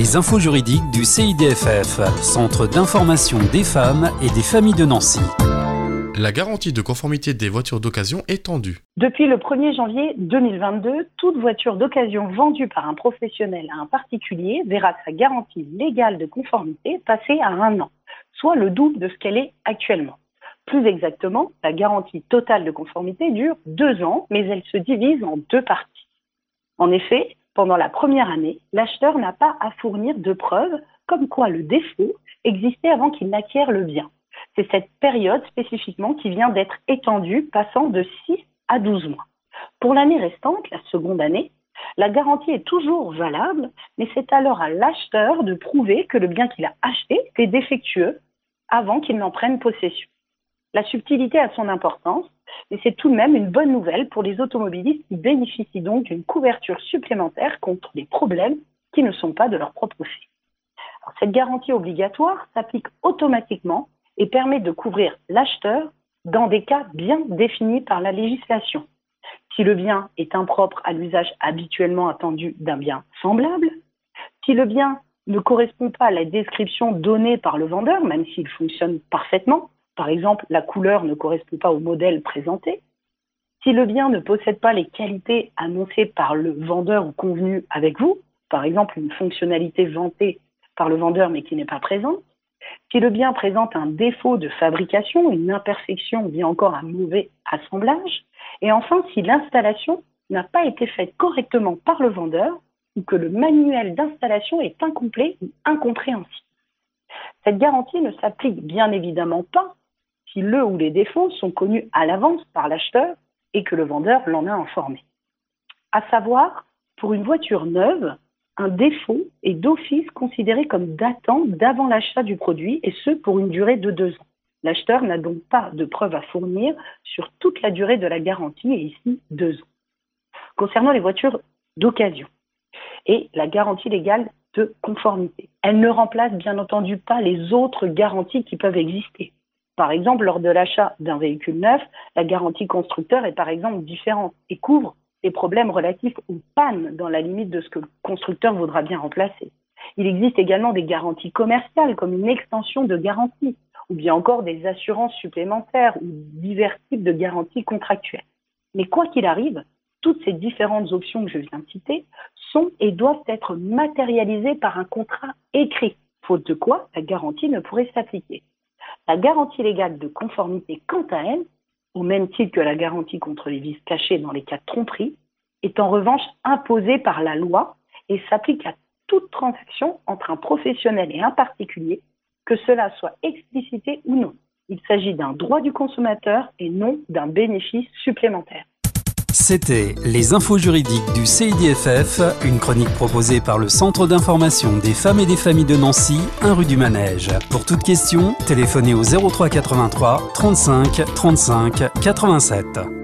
Les infos juridiques du CIDFF, Centre d'information des femmes et des familles de Nancy. La garantie de conformité des voitures d'occasion est tendue. Depuis le 1er janvier 2022, toute voiture d'occasion vendue par un professionnel à un particulier verra sa garantie légale de conformité passer à 1 an, soit le double de ce qu'elle est actuellement. Plus exactement, la garantie totale de conformité dure 2 ans, mais elle se divise en 2 parties. En effet, pendant la première année, l'acheteur n'a pas à fournir de preuves comme quoi le défaut existait avant qu'il n'acquiert le bien. C'est cette période spécifiquement qui vient d'être étendue, passant de 6 à 12 mois. Pour l'année restante, la seconde année, la garantie est toujours valable, mais c'est alors à l'acheteur de prouver que le bien qu'il a acheté est défectueux avant qu'il n'en prenne possession. La subtilité a son importance, mais c'est tout de même une bonne nouvelle pour les automobilistes qui bénéficient donc d'une couverture supplémentaire contre les problèmes qui ne sont pas de leur propre fait. Alors, cette garantie obligatoire s'applique automatiquement et permet de couvrir l'acheteur dans des cas bien définis par la législation. Si le bien est impropre à l'usage habituellement attendu d'un bien semblable, si le bien ne correspond pas à la description donnée par le vendeur, même s'il fonctionne parfaitement, par exemple la couleur ne correspond pas au modèle présenté, si le bien ne possède pas les qualités annoncées par le vendeur ou convenues avec vous, par exemple une fonctionnalité vantée par le vendeur mais qui n'est pas présente, si le bien présente un défaut de fabrication, une imperfection ou bien encore un mauvais assemblage, et enfin si l'installation n'a pas été faite correctement par le vendeur ou que le manuel d'installation est incomplet ou incompréhensible. Cette garantie ne s'applique bien évidemment pas si le ou les défauts sont connus à l'avance par l'acheteur et que le vendeur l'en a informé. À savoir, pour une voiture neuve, un défaut est d'office considéré comme datant d'avant l'achat du produit et ce pour une durée de 2 ans. L'acheteur n'a donc pas de preuves à fournir sur toute la durée de la garantie et ici 2 ans. Concernant les voitures d'occasion et la garantie légale de conformité, elle ne remplace bien entendu pas les autres garanties qui peuvent exister. Par exemple, lors de l'achat d'un véhicule neuf, la garantie constructeur est par exemple différente et couvre les problèmes relatifs aux pannes dans la limite de ce que le constructeur voudra bien remplacer. Il existe également des garanties commerciales comme une extension de garantie ou bien encore des assurances supplémentaires ou divers types de garanties contractuelles. Mais quoi qu'il arrive, toutes ces différentes options que je viens de citer sont et doivent être matérialisées par un contrat écrit, faute de quoi la garantie ne pourrait s'appliquer. La garantie légale de conformité, quant à elle, au même titre que la garantie contre les vices cachés dans les cas de tromperie, est en revanche imposée par la loi et s'applique à toute transaction entre un professionnel et un particulier, que cela soit explicité ou non. Il s'agit d'un droit du consommateur et non d'un bénéfice supplémentaire. C'était les infos juridiques du CIDFF, une chronique proposée par le Centre d'information des femmes et des familles de Nancy, 1 rue du Manège. Pour toute question, téléphonez au 03 83 35 35 87.